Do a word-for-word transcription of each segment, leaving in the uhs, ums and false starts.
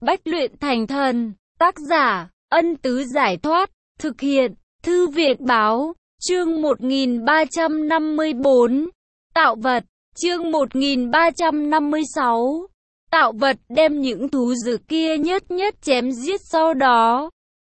Bách luyện thành thần, tác giả, Ân Tứ Giải Thoát, thực hiện, Thư viện Báo, chương một nghìn ba trăm năm mươi tư, tạo vật, chương một nghìn ba trăm năm mươi sáu, tạo vật đem những thú dữ kia nhất nhất chém giết sau đó.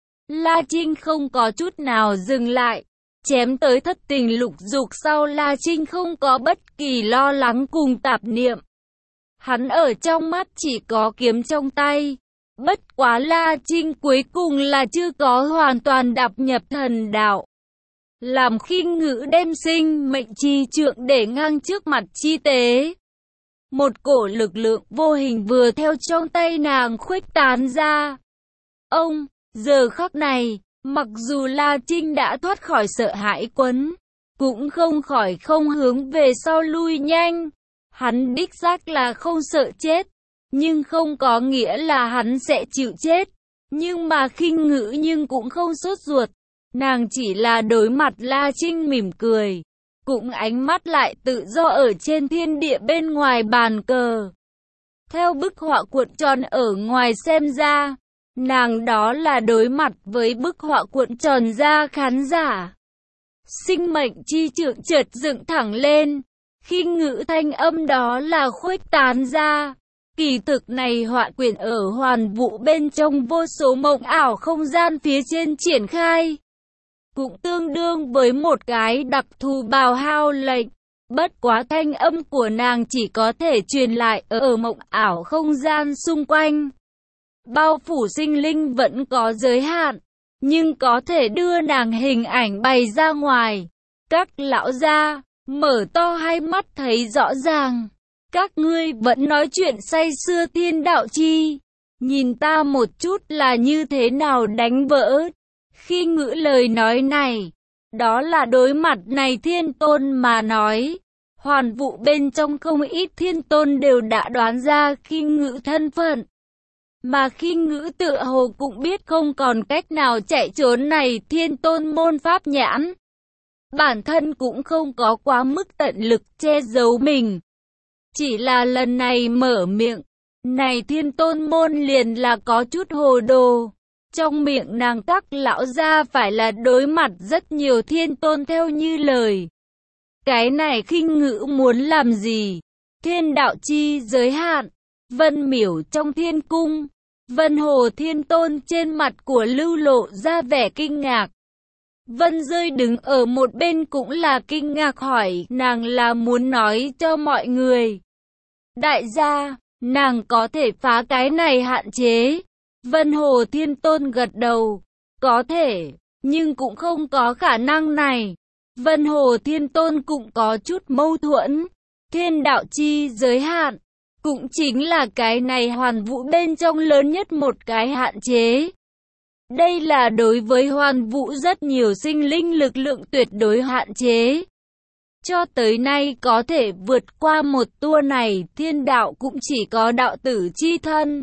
La Trinh không có chút nào dừng lại, chém tới thất tình lục dục sau La Trinh không có bất kỳ lo lắng cùng tạp niệm. Hắn ở trong mắt chỉ có kiếm trong tay. Bất quá La Trinh cuối cùng là chưa có hoàn toàn đạp nhập thần đạo. Làm khinh ngữ đem sinh mệnh chi trượng để ngang trước mặt chi tế. Một cổ lực lượng vô hình vừa theo trong tay nàng khuếch tán ra. Ông, giờ khắc này, mặc dù La Trinh đã thoát khỏi sợ hãi quấn, cũng không khỏi không hướng về sau lui nhanh. Hắn đích xác là không sợ chết, nhưng không có nghĩa là hắn sẽ chịu chết. Nhưng mà khinh ngữ nhưng cũng không sốt ruột. Nàng chỉ là đối mặt La Trinh mỉm cười, cũng ánh mắt lại tự do ở trên thiên địa bên ngoài bàn cờ. Theo bức họa cuộn tròn ở ngoài xem ra, nàng đó là đối mặt với bức họa cuộn tròn ra khán giả. Sinh mệnh chi trượng chợt dựng thẳng lên, khinh ngữ thanh âm đó là khuếch tán ra. Kỳ thực này họa quyển ở hoàn vũ bên trong vô số mộng ảo không gian phía trên triển khai. Cũng tương đương với một cái đặc thù bào hao lệnh. Bất quá thanh âm của nàng chỉ có thể truyền lại ở mộng ảo không gian xung quanh. Bao phủ sinh linh vẫn có giới hạn, nhưng có thể đưa nàng hình ảnh bày ra ngoài. Các lão gia mở to hai mắt thấy rõ ràng. Các ngươi vẫn nói chuyện say sưa thiên đạo chi. Nhìn ta một chút là như thế nào đánh vỡ. Khi ngữ lời nói này, đó là đối mặt này thiên tôn mà nói. Hoàn vũ bên trong không ít thiên tôn đều đã đoán ra khi ngữ thân phận. Mà khi ngữ tựa hồ cũng biết không còn cách nào chạy trốn này thiên tôn môn pháp nhãn. Bản thân cũng không có quá mức tận lực che giấu mình. Chỉ là lần này mở miệng, này thiên tôn môn liền là có chút hồ đồ. Trong miệng nàng các lão gia phải là đối mặt rất nhiều thiên tôn theo như lời. Cái này khinh ngữ muốn làm gì? Thiên đạo chi giới hạn, Vân Miểu trong thiên cung, Vân Hồ thiên tôn trên mặt của Lưu lộ ra vẻ kinh ngạc. Vân Rơi đứng ở một bên cũng là kinh ngạc hỏi nàng là muốn nói cho mọi người. Đại gia, nàng có thể phá cái này hạn chế. Vân Hồ Thiên Tôn gật đầu. Có thể, nhưng cũng không có khả năng này. Vân Hồ Thiên Tôn cũng có chút mâu thuẫn. Thiên đạo chi giới hạn, cũng chính là cái này hoàn vũ bên trong lớn nhất một cái hạn chế. Đây là đối với hoàn vũ rất nhiều sinh linh lực lượng tuyệt đối hạn chế. Cho tới nay có thể vượt qua một tour này, thiên đạo cũng chỉ có đạo tử chi thân.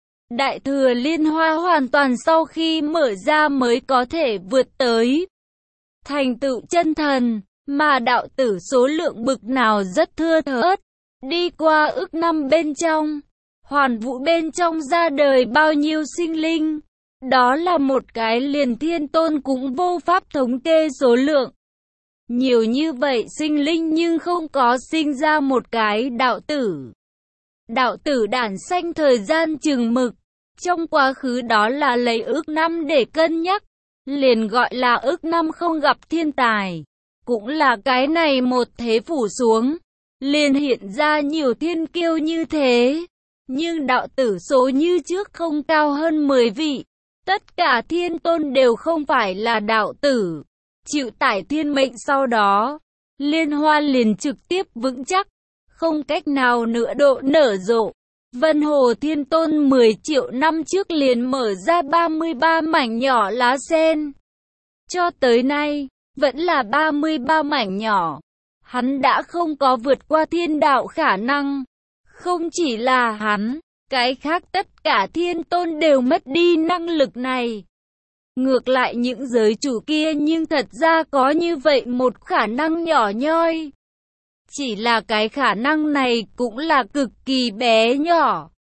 Đại thừa liên hoa hoàn toàn sau khi mở ra mới có thể vượt tới thành tựu chân thần, mà đạo tử số lượng bực nào rất thưa thớt. Đi qua ức năm bên trong, hoàn vũ bên trong ra đời bao nhiêu sinh linh. Đó là một cái liền thiên tôn cũng vô pháp thống kê số lượng. Nhiều như vậy sinh linh nhưng không có sinh ra một cái đạo tử. Đạo tử đản sanh thời gian chừng mực. Trong quá khứ đó là lấy ước năm để cân nhắc. Liền gọi là ước năm không gặp thiên tài. Cũng là cái này một thế phủ xuống. Liền hiện ra nhiều thiên kiêu như thế. Nhưng đạo tử số như trước không cao hơn mười vị. Tất cả thiên tôn đều không phải là đạo tử. Chịu tải thiên mệnh sau đó, liên hoa liền trực tiếp vững chắc, không cách nào nữa độ nở rộ. Vân Hồ Thiên Tôn mười triệu năm trước liền mở ra ba mươi ba mảnh nhỏ lá sen. Cho tới nay, vẫn là ba mươi ba mảnh nhỏ. Hắn đã không có vượt qua thiên đạo khả năng. Không chỉ là hắn, cái khác tất cả thiên tôn đều mất đi năng lực này. Ngược lại những giới chủ kia nhưng thật ra có như vậy một khả năng nhỏ nhoi. Chỉ là cái khả năng này cũng là cực kỳ bé nhỏ.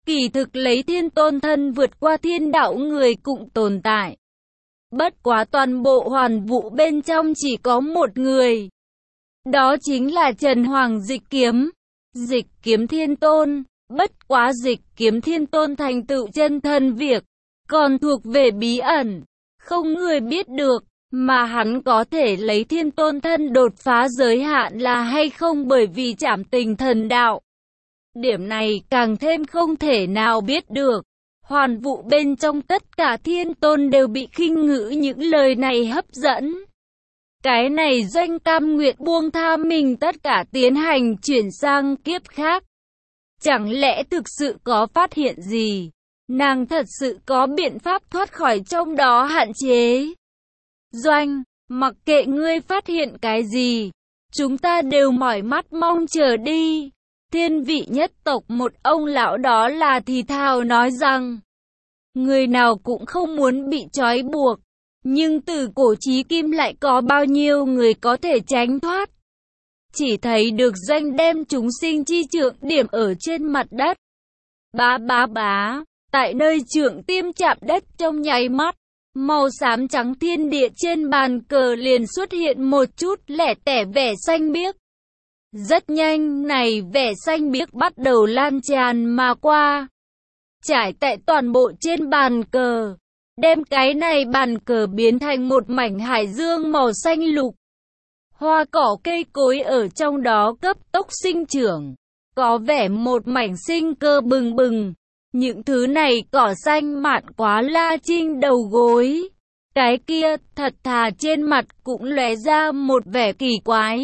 Kỳ thực lấy thiên tôn thân vượt qua thiên đạo người cũng tồn tại. Bất quá toàn bộ Hoàn Vũ bên trong chỉ có một người. Đó chính là Trần Hoàng Dịch Kiếm. Dịch Kiếm Thiên Tôn. Bất quá Dịch Kiếm Thiên Tôn thành tựu chân thân việc còn thuộc về bí ẩn, không người biết được, mà hắn có thể lấy thiên tôn thân đột phá giới hạn là hay không bởi vì trảm tình thần đạo. Điểm này càng thêm không thể nào biết được. Hoàn Vũ bên trong tất cả thiên tôn đều bị khinh ngữ những lời này hấp dẫn. Cái này Doanh cam nguyện buông tha mình tất cả tiến hành chuyển sang kiếp khác. Chẳng lẽ thực sự có phát hiện gì? Nàng thật sự có biện pháp thoát khỏi trong đó hạn chế. Doanh, mặc kệ ngươi phát hiện cái gì, chúng ta đều mỏi mắt mong chờ đi. Thiên vị nhất tộc một ông lão đó là thì thào nói rằng, người nào cũng không muốn bị trói buộc, nhưng từ cổ chí kim lại có bao nhiêu người có thể tránh thoát. Chỉ thấy được Doanh đem chúng sinh chi trượng điểm ở trên mặt đất. Bá bá bá, tại nơi trượng tim chạm đất trong nháy mắt, màu xám trắng thiên địa trên bàn cờ liền xuất hiện một chút lẻ tẻ vẻ xanh biếc. Rất nhanh này vẻ xanh biếc bắt đầu lan tràn mà qua, trải tại toàn bộ trên bàn cờ, đem cái này bàn cờ biến thành một mảnh hải dương màu xanh lục. Hoa cỏ cây cối ở trong đó cấp tốc sinh trưởng, có vẻ một mảnh sinh cơ bừng bừng. Những thứ này cỏ xanh mạn quá La Trinh đầu gối. Cái kia thật thà trên mặt cũng lóe ra một vẻ kỳ quái.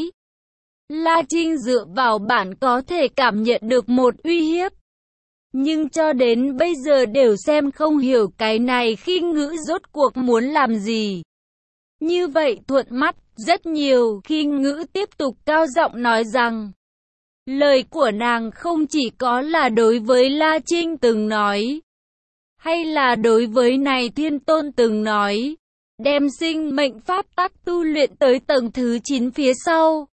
La Trinh dựa vào bản có thể cảm nhận được một uy hiếp. Nhưng cho đến bây giờ đều xem không hiểu cái này khinh ngữ rốt cuộc muốn làm gì. Như vậy thuận mắt, rất nhiều khinh ngữ tiếp tục cao giọng nói rằng, lời của nàng không chỉ có là đối với La Trinh từng nói, hay là đối với này thiên tôn từng nói, đem sinh mệnh pháp tắc tu luyện tới tầng thứ chín phía sau.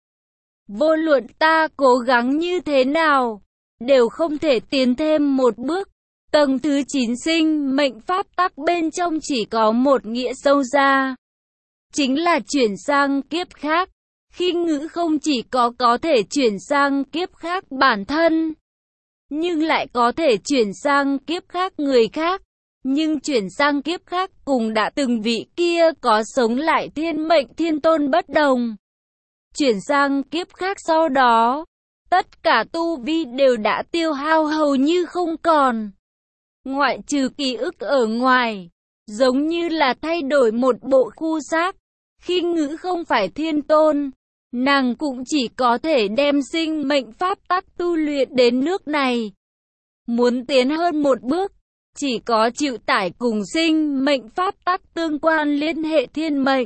Vô luận ta cố gắng như thế nào, đều không thể tiến thêm một bước. Tầng thứ chín sinh mệnh pháp tắc bên trong chỉ có một nghĩa sâu xa, chính là chuyển sang kiếp khác. Khinh ngữ không chỉ có có thể chuyển sang kiếp khác bản thân, nhưng lại có thể chuyển sang kiếp khác người khác. Nhưng chuyển sang kiếp khác cùng đã từng vị kia có sống lại thiên mệnh thiên tôn bất đồng. Chuyển sang kiếp khác sau đó, tất cả tu vi đều đã tiêu hao hầu như không còn. Ngoại trừ ký ức ở ngoài, giống như là thay đổi một bộ khu xác. Khinh ngữ không phải thiên tôn, nàng cũng chỉ có thể đem sinh mệnh pháp tắc tu luyện đến nước này. Muốn tiến hơn một bước, chỉ có chịu tải cùng sinh mệnh pháp tắc tương quan liên hệ thiên mệnh.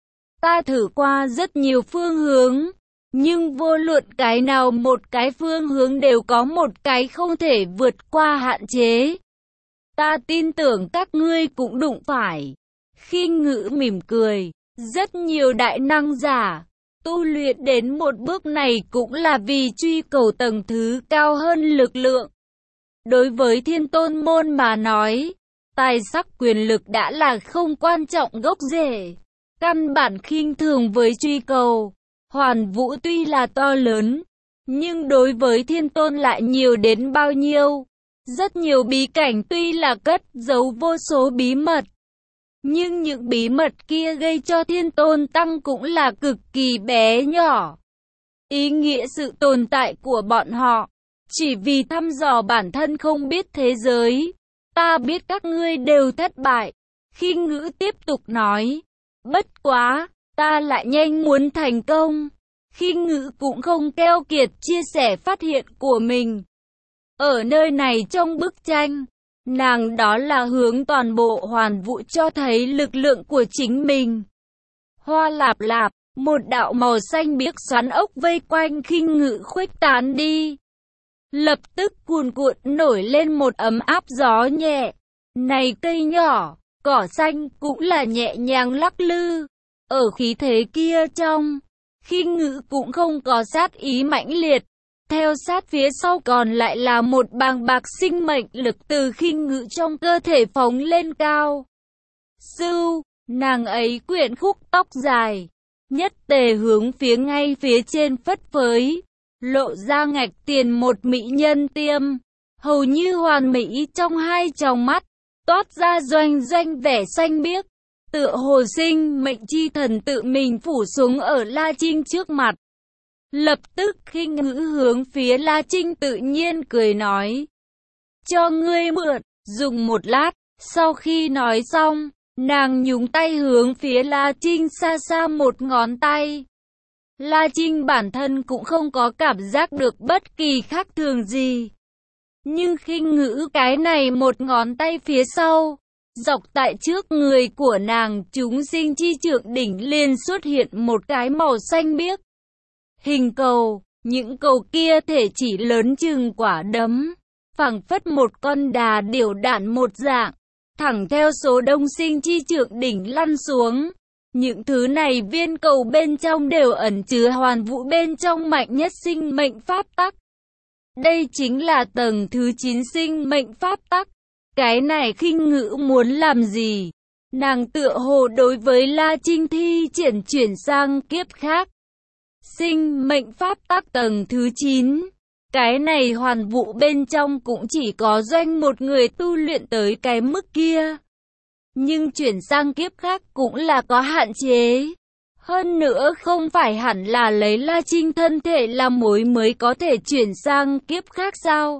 Ta thử qua rất nhiều phương hướng, nhưng vô luận cái nào một cái phương hướng đều có một cái không thể vượt qua hạn chế. Ta tin tưởng các ngươi cũng đụng phải. Khinh ngữ mỉm cười, rất nhiều đại năng giả tu luyện đến một bước này cũng là vì truy cầu tầng thứ cao hơn lực lượng. Đối với thiên tôn môn mà nói, tài sắc quyền lực đã là không quan trọng gốc rễ, căn bản khinh thường với truy cầu. Hoàn Vũ tuy là to lớn, nhưng đối với thiên tôn lại nhiều đến bao nhiêu. Rất nhiều bí cảnh tuy là cất giấu vô số bí mật, nhưng những bí mật kia gây cho thiên tôn tăng cũng là cực kỳ bé nhỏ. Ý nghĩa sự tồn tại của bọn họ, chỉ vì thăm dò bản thân không biết thế giới. Ta biết các ngươi đều thất bại. Khinh ngữ tiếp tục nói. Bất quá, ta lại nhanh muốn thành công. Khinh ngữ cũng không keo kiệt chia sẻ phát hiện của mình. Ở nơi này trong bức tranh, nàng đó là hướng toàn bộ Hoàn Vũ cho thấy lực lượng của chính mình. Hoa lạp lạp, một đạo màu xanh biếc xoắn ốc vây quanh khinh ngữ khuếch tán đi. Lập tức cuồn cuộn nổi lên một ấm áp gió nhẹ. Này cây nhỏ, cỏ xanh cũng là nhẹ nhàng lắc lư. Ở khí thế kia trong, khinh ngữ cũng không có sát ý mãnh liệt. Theo sát phía sau còn lại là một bàng bạc sinh mệnh lực từ khinh ngữ trong cơ thể phóng lên cao. Sưu, nàng ấy quyện khúc tóc dài, nhất tề hướng phía ngay phía trên phất phới, lộ ra ngạch tiền một mỹ nhân tiêm, hầu như hoàn mỹ trong hai tròng mắt, toát ra doanh doanh vẻ xanh biếc, tựa hồ sinh mệnh chi thần tự mình phủ xuống ở La Trinh trước mặt. Lập tức khinh ngữ hướng phía La Trinh tự nhiên cười nói, cho ngươi mượn, dùng một lát. Sau khi nói xong, nàng nhúng tay hướng phía La Trinh xa xa một ngón tay. La Trinh bản thân cũng không có cảm giác được bất kỳ khác thường gì. Nhưng khinh ngữ cái này một ngón tay phía sau, dọc tại trước người của nàng chúng sinh chi trượng đỉnh liền xuất hiện một cái màu xanh biếc. Hình cầu, những cầu kia thể chỉ lớn chừng quả đấm, phảng phất một con đà điểu đản một dạng, thẳng theo số đông sinh chi trượng đỉnh lăn xuống. Những thứ này viên cầu bên trong đều ẩn chứa hoàn vũ bên trong mạnh nhất sinh mệnh pháp tắc. Đây chính là tầng thứ chín sinh mệnh pháp tắc. Cái này khinh ngữ muốn làm gì? Nàng tựa hồ đối với La Trinh thi triển chuyển sang kiếp khác. Sinh mệnh pháp tắc tầng thứ chín. Cái này hoàn vũ bên trong cũng chỉ có doanh một người tu luyện tới cái mức kia. Nhưng chuyển sang kiếp khác cũng là có hạn chế. Hơn nữa không phải hẳn là lấy La Trinh thân thể làm mối mới có thể chuyển sang kiếp khác sao?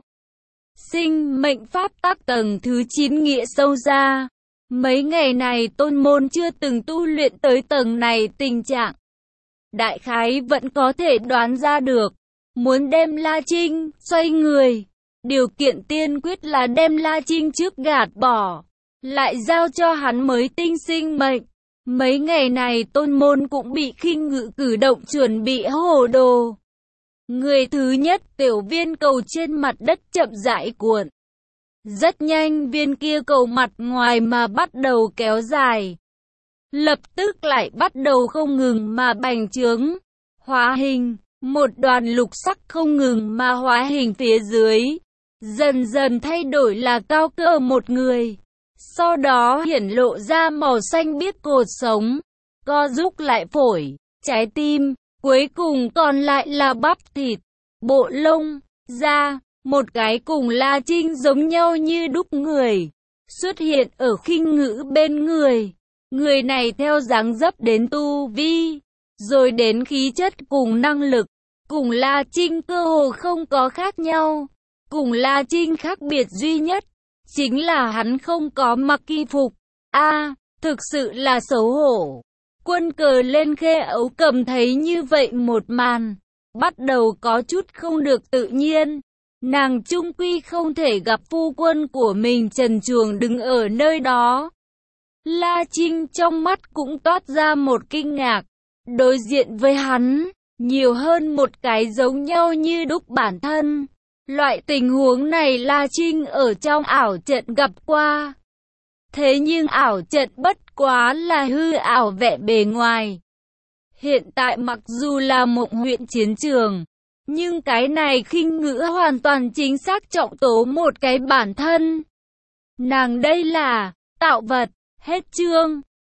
Sinh mệnh pháp tắc tầng thứ chín nghĩa sâu ra. Mấy ngày này tôn môn chưa từng tu luyện tới tầng này tình trạng. Đại khái vẫn có thể đoán ra được. Muốn đem La Trinh xoay người, điều kiện tiên quyết là đem La Trinh trước gạt bỏ, lại giao cho hắn mới tinh sinh mệnh. Mấy ngày này tôn môn cũng bị khinh ngữ cử động chuẩn bị hồ đồ. Người thứ nhất, tiểu viên cầu trên mặt đất chậm rãi cuộn. Rất nhanh viên kia cầu mặt ngoài mà bắt đầu kéo dài. Lập tức lại bắt đầu không ngừng mà bành trướng, hóa hình. Một đoàn lục sắc không ngừng mà hóa hình phía dưới. Dần dần thay đổi là cao cỡ một người. Sau đó hiển lộ ra màu xanh biếc cột sống, co rúc lại phổi, trái tim, cuối cùng còn lại là bắp thịt, bộ lông, da, một cái cùng La Trinh giống nhau như đúc người, xuất hiện ở khinh ngữ bên người. Người này theo dáng dấp đến tu vi, rồi đến khí chất cùng năng lực, cùng La Trinh cơ hồ không có khác nhau. Cùng La Trinh khác biệt duy nhất chính là hắn không có mặc y phục. A, à, thực sự là xấu hổ. Quân cờ lên khê ấu cầm thấy như vậy một màn, bắt đầu có chút không được tự nhiên. Nàng chung quy không thể gặp phu quân của mình trần truồng đứng ở nơi đó. La Trinh trong mắt cũng toát ra một kinh ngạc. Đối diện với hắn, nhiều hơn một cái giống nhau như đúc bản thân. Loại tình huống này La Trinh ở trong ảo trận gặp qua. Thế nhưng ảo trận bất quá là hư ảo vẻ bề ngoài. Hiện tại mặc dù là Mộng huyện chiến trường, nhưng cái này khinh ngữ hoàn toàn chính xác trọng tố một cái bản thân. Nàng đây là tạo vật. Hết chương.